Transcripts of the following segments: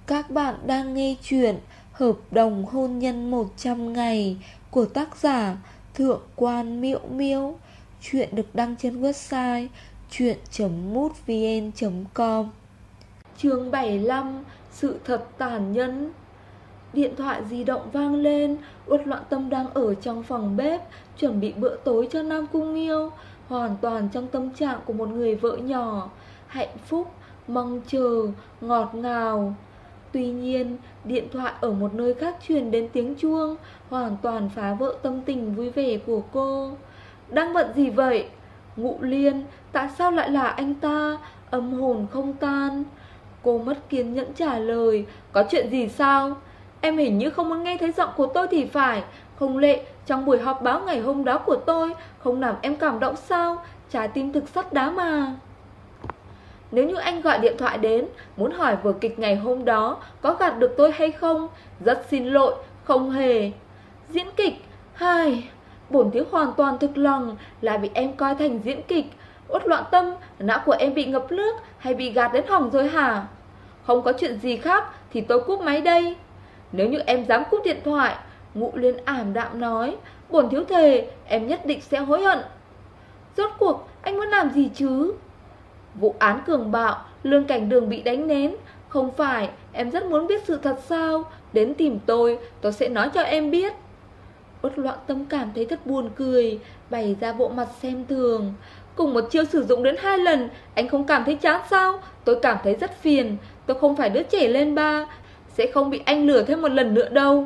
Các bạn đang nghe chuyện Hợp đồng hôn nhân 100 ngày của tác giả Thượng quan Miễu Miễu. Chuyện được đăng trên website chuyện.mútvn.com. Chương 75. Sự thật tàn nhẫn. Điện thoại di động vang lên. Uất Loạn Tâm đang ở trong phòng bếp chuẩn bị bữa tối cho Nam Cung Nghiêu, hoàn toàn trong tâm trạng của một người vợ nhỏ, hạnh phúc, mong chờ, ngọt ngào. Tuy nhiên, điện thoại ở một nơi khác truyền đến tiếng chuông, hoàn toàn phá vỡ tâm tình vui vẻ của cô. Đang bận gì vậy? Ngụ Liên, tại sao lại là anh ta? Âm hồn không tan. Cô mất kiên nhẫn trả lời. Có chuyện gì sao? Em hình như không muốn nghe thấy giọng của tôi thì phải. Không lẽ trong buổi họp báo ngày hôm đó của tôi không làm em cảm động sao? Trái tim thực sắt đá mà. Nếu như anh gọi điện thoại đến muốn hỏi vở kịch ngày hôm đó có gạt được tôi hay không, rất xin lỗi, không hề. Diễn kịch? Hai, bổn thiếu hoàn toàn thực lòng lại bị em coi thành diễn kịch. Uất Loạn Tâm, não của em bị ngập nước hay bị gạt đến hỏng rồi hả? Không có chuyện gì khác thì tôi cúp máy đây. Nếu như em dám cúp điện thoại, Ngụ Liên ảm đạm nói, bổn thiếu thề em nhất định sẽ hối hận. Rốt cuộc anh muốn làm gì chứ? Vụ án cường bạo, Lương Cảnh Đường bị đánh nén. Không phải em rất muốn biết sự thật sao? Đến tìm tôi sẽ nói cho em biết. Uất Loạn Tâm cảm thấy thật buồn cười, bày ra bộ mặt xem thường. Cùng một chiêu sử dụng đến 2 lần, anh không cảm thấy chán sao? Tôi cảm thấy rất phiền. Tôi không phải đứa trẻ lên ba, sẽ không bị anh lừa thêm một lần nữa đâu.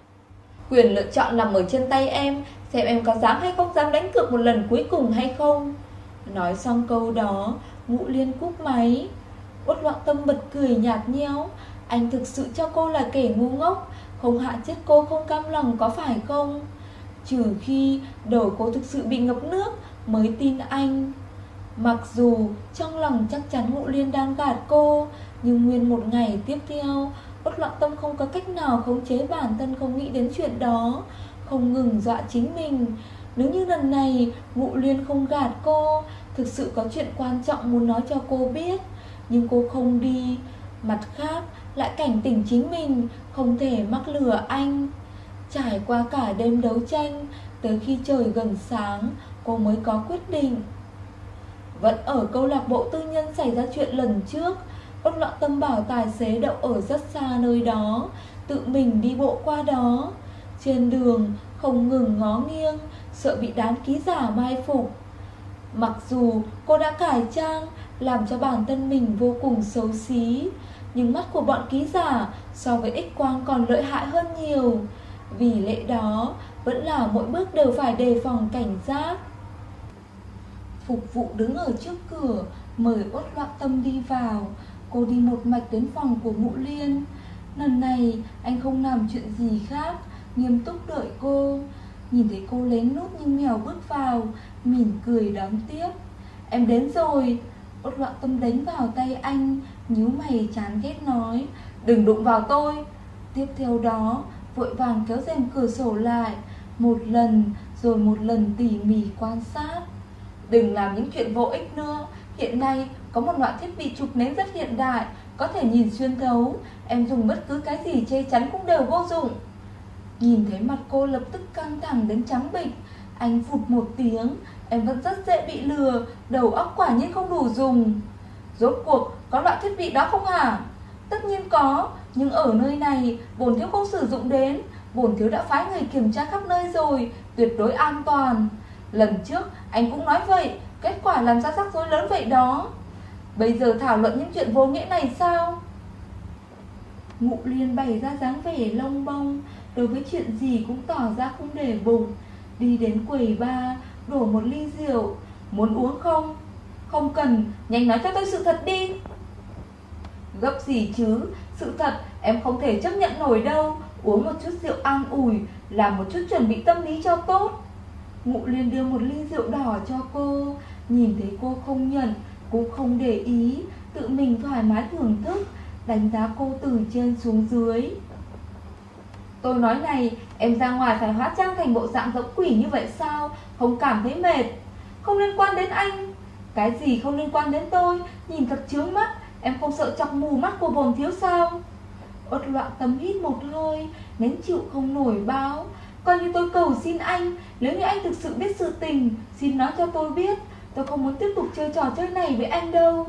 Quyền lựa chọn nằm ở trên tay em, xem em có dám hay không dám đánh cược một lần cuối cùng hay không. Nói xong câu đó, Ngụ Liên cúp máy. Uất Loạn Tâm bật cười nhạt nhẽo. Anh thực sự cho cô là kẻ ngu ngốc, không hạ chết cô không cam lòng có phải không? Trừ khi đầu cô thực sự bị ngập nước mới tin anh. Mặc dù trong lòng chắc chắn Ngụ Liên đang gạt cô, nhưng nguyên một ngày tiếp theo, Uất Loạn Tâm không có cách nào khống chế bản thân không nghĩ đến chuyện đó, không ngừng dọa chính mình. Nếu như lần này Ngụ Liên không gạt cô, thực sự có chuyện quan trọng muốn nói cho cô biết, nhưng cô không đi. Mặt khác lại cảnh tỉnh chính mình không thể mắc lừa anh. Trải qua cả đêm đấu tranh, tới khi trời gần sáng, cô mới có quyết định. Vẫn ở câu lạc bộ tư nhân xảy ra chuyện lần trước, Uất Loạn Tâm bảo tài xế đậu ở rất xa nơi đó, tự mình đi bộ qua đó. Trên đường không ngừng ngó nghiêng, sợ bị đám ký giả mai phục. Mặc dù cô đã cải trang, làm cho bản thân mình vô cùng xấu xí, nhưng mắt của bọn ký giả so với X-quang còn lợi hại hơn nhiều. Vì lẽ đó, vẫn là mỗi bước đều phải đề phòng cảnh giác. Phục vụ đứng ở trước cửa, mời Uất Loạn Tâm đi vào. Cô đi một mạch đến phòng của Ngụ Liên. Lần này anh không làm chuyện gì khác, nghiêm túc đợi cô. Nhìn thấy cô lén lút như mèo bước vào, mỉm cười đón tiếp. Em đến rồi. Uất Loạn Tâm đánh vào tay anh, nhíu mày chán ghét nói, đừng đụng vào tôi. Tiếp theo đó vội vàng kéo rèm cửa sổ lại, một lần rồi một lần tỉ mỉ quan sát. Đừng làm những chuyện vô ích nữa. Hiện nay có một loại thiết bị chụp nén rất hiện đại, có thể nhìn xuyên thấu. Em dùng bất cứ cái gì che chắn cũng đều vô dụng. Nhìn thấy mặt cô lập tức căng thẳng đến trắng bệch, anh phụt một tiếng. Em vẫn rất dễ bị lừa, đầu óc quả nhiên không đủ dùng. Rốt cuộc có loại thiết bị đó không hả? Tất nhiên có, nhưng ở nơi này bổn thiếu không sử dụng đến. Bổn thiếu đã phái người kiểm tra khắp nơi rồi, tuyệt đối an toàn. Lần trước anh cũng nói vậy, kết quả làm ra rắc rối lớn vậy đó. Bây giờ thảo luận những chuyện vô nghĩa này sao? Ngụ Liên bày ra dáng vẻ lông bông, đối với chuyện gì cũng tỏ ra không để bụng. Đi đến quầy bar, đổ một ly rượu. Muốn uống không? Không cần, nhanh nói cho tôi sự thật đi. Gấp gì chứ, sự thật em không thể chấp nhận nổi đâu. Uống một chút rượu an ủi, làm một chút chuẩn bị tâm lý cho tốt. Ngụ Liên đưa một ly rượu đỏ cho cô. Nhìn thấy cô không nhận, cũng không để ý, tự mình thoải mái thưởng thức, đánh giá cô từ trên xuống dưới. Tôi nói này, em ra ngoài phải hóa trang thành bộ dạng giống quỷ như vậy sao? Không cảm thấy mệt? Không liên quan đến anh. Cái gì không liên quan đến tôi? Nhìn thật chướng mắt. Em không sợ chọc mù mắt của bồn thiếu sao? Uất Loạn Tâm hít một hơi, nén chịu không nổi báo: "Coi như tôi cầu xin anh, nếu như anh thực sự biết sự tình, xin nói cho tôi biết. Tôi không muốn tiếp tục chơi trò chơi này với anh đâu."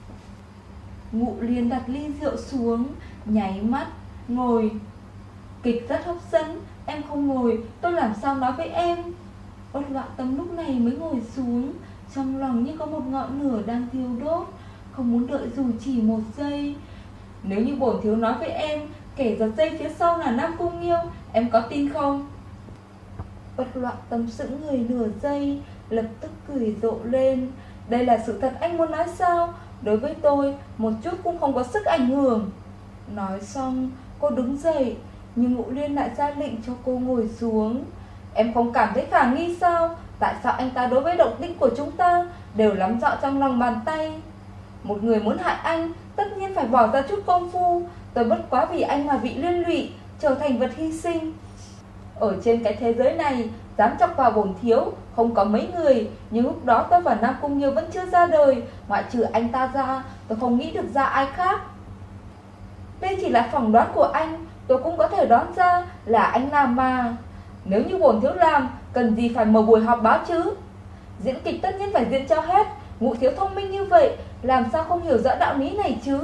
Ngụ Liên đặt ly rượu xuống, nháy mắt, ngồi. "Kịch rất hấp dẫn, em không ngồi, tôi làm sao nói với em?" Uất Loạn Tâm lúc này mới ngồi xuống, trong lòng như có một ngọn lửa đang thiêu đốt, không muốn đợi dù chỉ một giây. "Nếu như bổn thiếu nói với em, kẻ giật dây phía sau là Nam Cung Nghiêu, em có tin không?" Uất Loạn Tâm sững người nửa giây, lập tức cười rộ lên: "Đây là sự thật anh muốn nói sao? Đối với tôi, một chút cũng không có sức ảnh hưởng." Nói xong, cô đứng dậy, nhưng Ngụ Liên lại ra lệnh cho cô ngồi xuống. "Em không cảm thấy khả nghi sao? Tại sao anh ta đối với động tĩnh của chúng ta đều nắm rõ trong lòng bàn tay? Một người muốn hại anh, tất nhiên phải bỏ ra chút công phu. Tôi bất quá vì anh mà bị liên lụy, trở thành vật hy sinh. Ở trên cái thế giới này, dám chọc vào bổn thiếu không có mấy người, nhưng lúc đó tôi và Nam Cung Nghiêu vẫn chưa ra đời, ngoại trừ anh ta ra, tôi không nghĩ được ra ai khác. Đây chỉ là phỏng đoán của anh, tôi cũng có thể đoán ra là anh làm mà. Nếu như bổn thiếu làm, cần gì phải mở buổi họp báo chứ? Diễn kịch tất nhiên phải diễn cho hết, Ngụ thiếu thông minh như vậy, làm sao không hiểu rõ đạo lý này chứ?"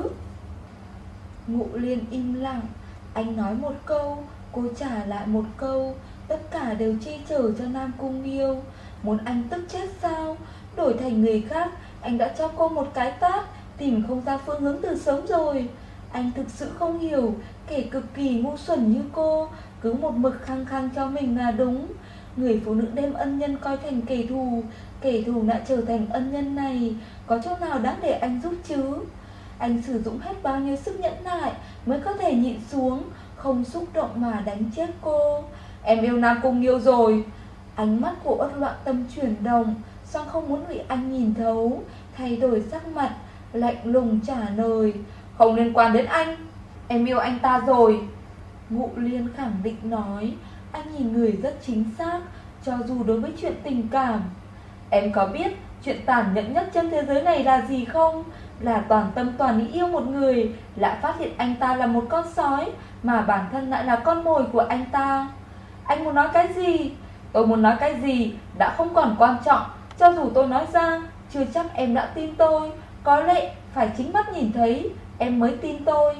Ngụ Liên im lặng, anh nói một câu, cô trả lại một câu, tất cả đều che chở cho Nam Cung Nghiêu. Muốn anh tức chết sao? Đổi thành người khác, anh đã cho cô một cái tát, tìm không ra phương hướng từ sớm rồi. Anh thực sự không hiểu, kẻ cực kỳ ngu xuẩn như cô, cứ một mực khăng khăng cho mình là đúng. Người phụ nữ đem ân nhân coi thành kẻ thù lại trở thành ân nhân này, có chỗ nào đáng để anh giúp chứ? Anh sử dụng hết bao nhiêu sức nhẫn nại mới có thể nhịn xuống, không xúc động mà đánh chết cô. "Em yêu Nam Cung Nghiêu rồi." Ánh mắt của Uất Loạn Tâm chuyển động, song không muốn bị anh nhìn thấu, thay đổi sắc mặt, lạnh lùng trả lời: "Không liên quan đến anh, em yêu anh ta rồi." Ngụ Liên khẳng định nói, anh nhìn người rất chính xác, cho dù đối với chuyện tình cảm. "Em có biết chuyện tàn nhẫn nhất trên thế giới này là gì không? Là toàn tâm toàn ý yêu một người, lại phát hiện anh ta là một con sói, mà bản thân lại là con mồi của anh ta." "Anh muốn nói cái gì?" "Tôi muốn nói cái gì đã không còn quan trọng, cho dù tôi nói ra, chưa chắc em đã tin tôi. Có lẽ phải chính mắt nhìn thấy em mới tin tôi."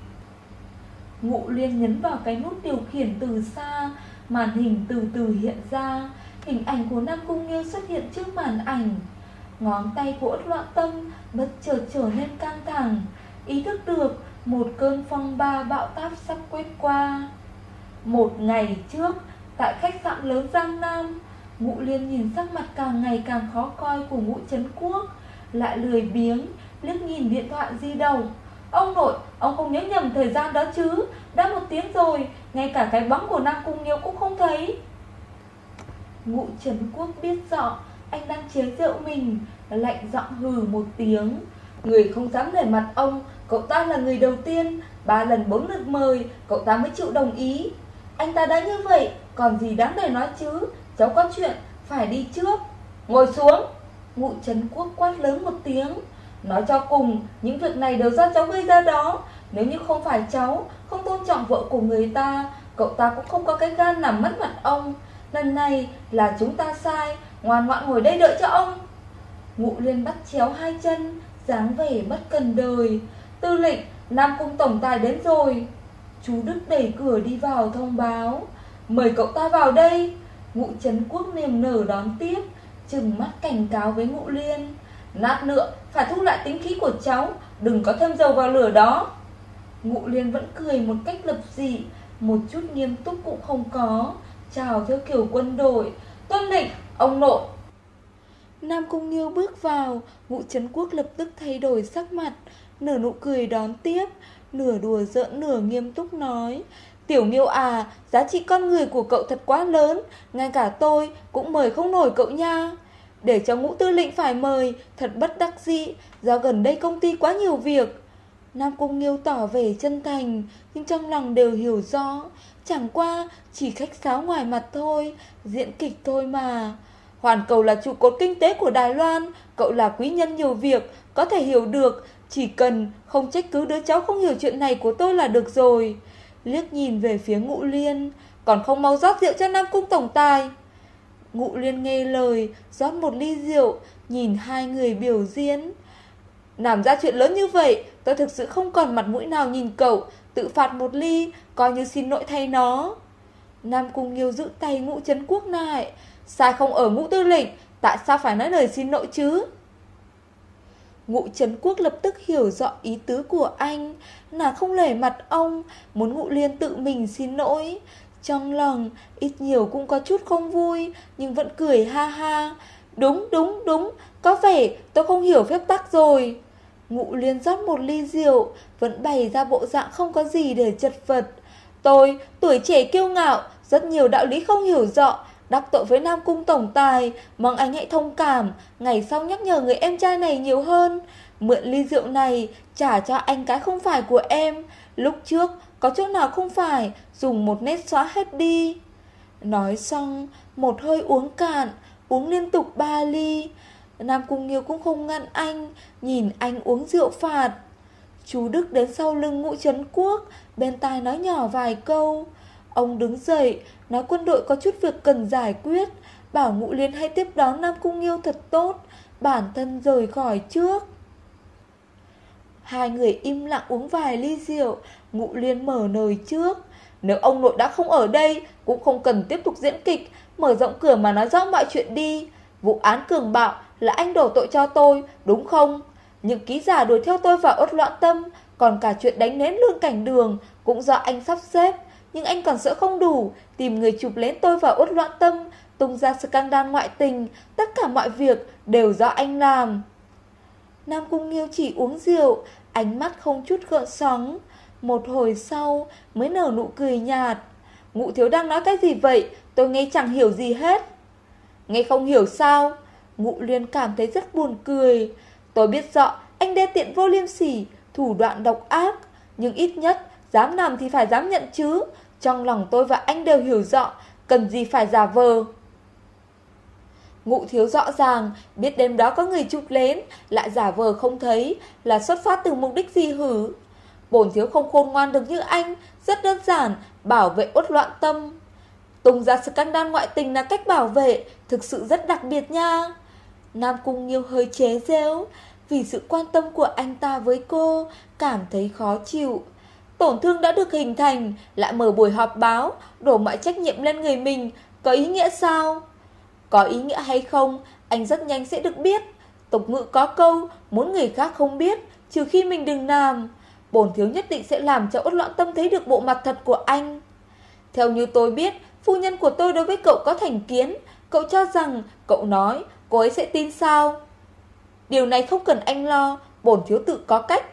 Ngụ Liên nhấn vào cái nút điều khiển từ xa, màn hình từ từ hiện ra, hình ảnh của Nam Cung Nghiêu xuất hiện trước màn ảnh. Ngón tay của Uất Loạn Tâm bất chợt trở nên căng thẳng, ý thức được một cơn phong ba bão táp sắp quét qua. Một ngày trước, tại khách sạn lớn Giang Nam, Ngụ Liên nhìn sắc mặt càng ngày càng khó coi của Ngũ Trấn Quốc, lại lười biếng liếc nhìn điện thoại di động. "Ông nội, ông không nhớ nhầm thời gian đó chứ? Đã 1 tiếng rồi, ngay cả cái bóng của Nam Cung Nghiêu cũng không thấy." Ngũ Trấn Quốc biết rõ anh đang chế giễu mình, lạnh giọng hừ một tiếng: "Người không dám nể mặt ông, cậu ta là người đầu tiên, 3 lần 4 lượt mời, cậu ta mới chịu đồng ý. Anh ta đã như vậy, còn gì đáng để nói chứ? Cháu có chuyện, phải đi trước." "Ngồi xuống!" Ngũ Trấn Quốc quát lớn một tiếng. "Nói cho cùng, những việc này đều do cháu gây ra đó. Nếu như không phải cháu không tôn trọng vợ của người ta, cậu ta cũng không có cái gan làm mất mặt ông. Lần này là chúng ta sai, ngoan ngoãn ngồi đây đợi cho ông." Ngụ Liên bắt chéo hai chân, dáng vẻ bất cần đời. "Tư lệnh, Nam Cung tổng tài đến rồi." Chú Đức đẩy cửa đi vào thông báo: "Mời cậu ta vào đây." Ngũ Trấn Quốc niềm nở đón tiếp, trừng mắt cảnh cáo với Ngụ Liên: "Lát nữa phải thu lại tính khí của cháu, đừng có thêm dầu vào lửa đó." Ngụ Liên vẫn cười một cách lập dị, một chút nghiêm túc cũng không có, chào theo kiểu quân đội: "Tuân lệnh, ông nội." Nam Cung Nghiêu bước vào, Ngũ Trấn Quốc lập tức thay đổi sắc mặt, nở nụ cười đón tiếp, nửa đùa giỡn nửa nghiêm túc nói: "Tiểu Nghiêu à, giá trị con người của cậu thật quá lớn, ngay cả tôi cũng mời không nổi cậu nha. Để cho Ngũ tư lệnh phải mời, thật bất đắc dĩ, do gần đây công ty quá nhiều việc." Nam Cung Nghiêu tỏ vẻ chân thành, nhưng trong lòng đều hiểu rõ, chẳng qua chỉ khách sáo ngoài mặt thôi, diễn kịch thôi mà. Hoàn Cầu là trụ cột kinh tế của Đài Loan, cậu là quý nhân nhiều việc, có thể hiểu được, Chỉ cần không trách cứ đứa cháu không hiểu chuyện này của tôi là được rồi. Liếc nhìn về phía Ngụ Liên. Còn không mau rót rượu cho Nam Cung tổng tài. Ngụ Liên nghe lời, rót một ly rượu, nhìn hai người biểu diễn. Làm ra chuyện lớn như vậy, tôi thực sự không còn mặt mũi nào nhìn cậu. Tự phạt một ly, coi như xin lỗi thay nó. Nam Cung Nghiêu giữ tay Ngũ Trấn Quốc lại. Sai không ở Ngũ tư lệnh, tại sao phải nói lời xin lỗi chứ? Ngũ Trấn Quốc lập tức hiểu rõ ý tứ của anh. Nàng không lề mặt ông, muốn Ngụ Liên tự mình xin lỗi. Trong lòng ít nhiều cũng có chút không vui, nhưng vẫn cười ha ha. Đúng, có vẻ tôi không hiểu phép tắc rồi. Ngụ Liên rót một ly rượu, vẫn bày ra bộ dạng không có gì để chật vật. Tôi, tuổi trẻ kiêu ngạo, rất nhiều đạo lý không hiểu rõ, đắc tội với Nam Cung tổng tài, mong anh hãy thông cảm, ngày sau nhắc nhở người em trai này nhiều hơn. Mượn ly rượu này, trả cho anh cái không phải của em. Lúc trước, có chỗ nào không phải, dùng một nét xóa hết đi. Nói xong, một hơi uống cạn, uống liên tục 3 ly. Nam Cung Nghiêu cũng không ngăn anh, nhìn anh uống rượu phạt. Chú Đức đến sau lưng Ngũ Trấn Quốc, bên tai nói nhỏ vài câu. Ông đứng dậy, nói quân đội có chút việc cần giải quyết, bảo Ngũ Liên hãy tiếp đón Nam Cung Nghiêu thật tốt, bản thân rời khỏi trước. Hai người im lặng uống vài ly rượu. Ngũ Liên mở lời trước. Nếu ông nội đã không ở đây, cũng không cần tiếp tục diễn kịch, mở rộng cửa mà nói rõ mọi chuyện đi. Vụ án cường bạo là anh đổ tội cho tôi, đúng không? Những ký giả đuổi theo tôi vào Uất Loạn Tâm, còn cả chuyện đánh nén Lương Cảnh Đường cũng do anh sắp xếp. Nhưng anh còn sợ không đủ, tìm người chụp lén tôi vào Uất Loạn Tâm, tung ra scandal ngoại tình. Tất cả mọi việc đều do anh làm. Nam Cung Nghiêu chỉ uống rượu, ánh mắt không chút gợn sóng. Một hồi sau mới nở nụ cười nhạt. Ngũ thiếu đang nói cái gì vậy? Tôi nghe chẳng hiểu gì hết. Nghe không hiểu sao? Ngũ Liên cảm thấy rất buồn cười. Tôi biết rõ anh đê tiện vô liêm sỉ, thủ đoạn độc ác, nhưng ít nhất dám làm thì phải dám nhận chứ. Trong lòng tôi và anh đều hiểu rõ, cần gì phải giả vờ. Ngũ thiếu rõ ràng biết đêm đó có người chụp lén, lại giả vờ không thấy, là xuất phát từ mục đích gì hử? Bổn thiếu không khôn ngoan được như anh, rất đơn giản, bảo vệ Uất Loạn Tâm. Tung ra scandal ngoại tình là cách bảo vệ, thực sự rất đặc biệt nha. Nam Cung Nghiêu hơi chế giễu, vì sự quan tâm của anh ta với cô, cảm thấy khó chịu. Tổn thương đã được hình thành, lại mở buổi họp báo, đổ mọi trách nhiệm lên người mình, có ý nghĩa sao? Có ý nghĩa hay không, anh rất nhanh sẽ được biết. Tục ngữ có câu, muốn người khác không biết, trừ khi mình đừng làm. Bổn thiếu nhất định sẽ làm cho Uất Loạn Tâm thấy được bộ mặt thật của anh. Theo như tôi biết, phu nhân của tôi đối với cậu có thành kiến. Cậu cho rằng, cậu nói, cô ấy sẽ tin sao? Điều này không cần anh lo, bổn thiếu tự có cách.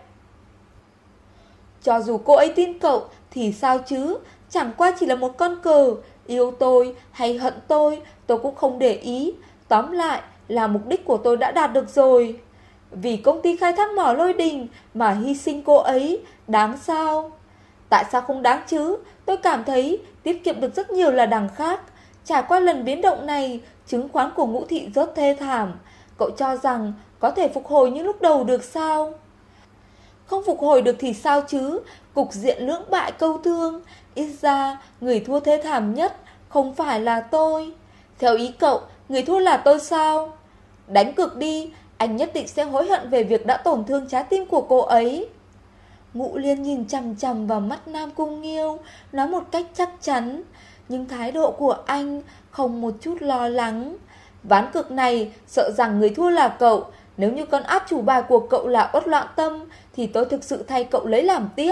Cho dù cô ấy tin cậu thì sao chứ, chẳng qua chỉ là một con cờ. Yêu tôi hay hận tôi cũng không để ý. Tóm lại là mục đích của tôi đã đạt được rồi. Vì công ty khai thác mỏ Lôi Đình mà hy sinh cô ấy, đáng sao? Tại sao không đáng chứ? Tôi cảm thấy tiết kiệm được rất nhiều là đằng khác. Trải qua lần biến động này, chứng khoán của Ngũ thị rớt thê thảm. Cậu cho rằng có thể phục hồi như lúc đầu được sao? Không phục hồi được thì sao chứ? Cục diện lưỡng bại câu thương. Ít ra người thua thê thảm nhất không phải là tôi. Theo ý cậu, người thua là tôi sao? Đánh cược đi, anh nhất định sẽ hối hận về việc đã tổn thương trái tim của cô ấy. Ngũ Liên nhìn chằm chằm vào mắt Nam Cung Nghiêu, nói một cách chắc chắn, nhưng thái độ của anh không một chút lo lắng. Ván cược này sợ rằng người thua là cậu. Nếu như con át chủ bài của cậu là Uất Loạn Tâm, thì tôi thực sự thay cậu lấy làm tiếc.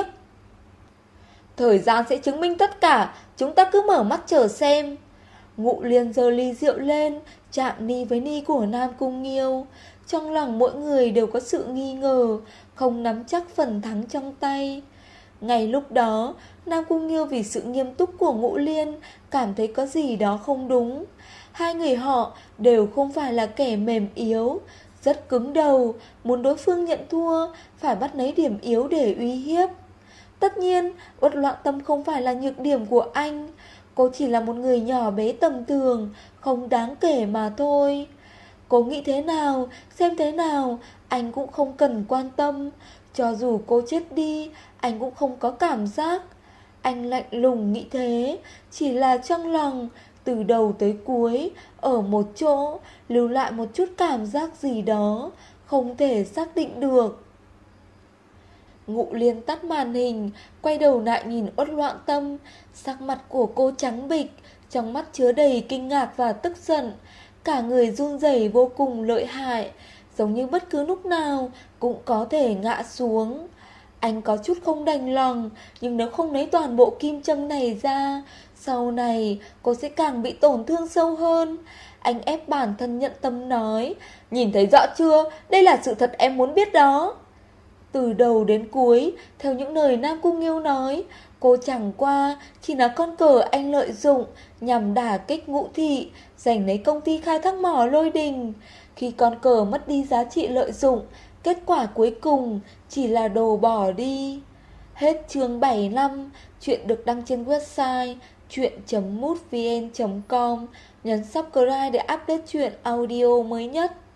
Thời gian sẽ chứng minh tất cả, chúng ta cứ mở mắt chờ xem. Ngũ Liên giơ ly rượu lên, chạm ni với ni của Nam Cung Nghiêu. Trong lòng mỗi người đều có sự nghi ngờ, không nắm chắc phần thắng trong tay. Ngay lúc đó, Nam Cung Nghiêu vì sự nghiêm túc của Ngũ Liên cảm thấy có gì đó không đúng. Hai người họ đều không phải là kẻ mềm yếu, rất cứng đầu, muốn đối phương nhận thua, phải bắt lấy điểm yếu để uy hiếp. Tất nhiên, Uất Loạn Tâm không phải là nhược điểm của anh. Cô chỉ là một người nhỏ bé tầm thường, không đáng kể mà thôi. Cô nghĩ thế nào, xem thế nào, anh cũng không cần quan tâm. Cho dù cô chết đi, anh cũng không có cảm giác. Anh lạnh lùng nghĩ thế, chỉ là trong lòng, từ đầu tới cuối, ở một chỗ, lưu lại một chút cảm giác gì đó, không thể xác định được. Ngụ Liên tắt màn hình, quay đầu lại nhìn Uất Loạn Tâm. Sắc mặt của cô trắng bệch, trong mắt chứa đầy kinh ngạc và tức giận. Cả người run rẩy vô cùng lợi hại, giống như bất cứ lúc nào cũng có thể ngã xuống. Anh có chút không đành lòng, nhưng nếu không lấy toàn bộ kim châm này ra, sau này cô sẽ càng bị tổn thương sâu hơn. Anh ép bản thân nhận tâm nói, nhìn thấy rõ chưa, đây là sự thật em muốn biết đó. Từ đầu đến cuối, theo những lời Nam Cung Nghiêu nói, cô chẳng qua chỉ là con cờ anh lợi dụng nhằm đả kích Ngũ Thị, giành lấy công ty khai thác mỏ Lôi Đình. Khi con cờ mất đi giá trị lợi dụng, kết quả cuối cùng chỉ là đồ bỏ đi. Hết chương 75, chuyện được đăng trên website chuyện.mútvn.com. Nhấn subscribe để update chuyện audio mới nhất.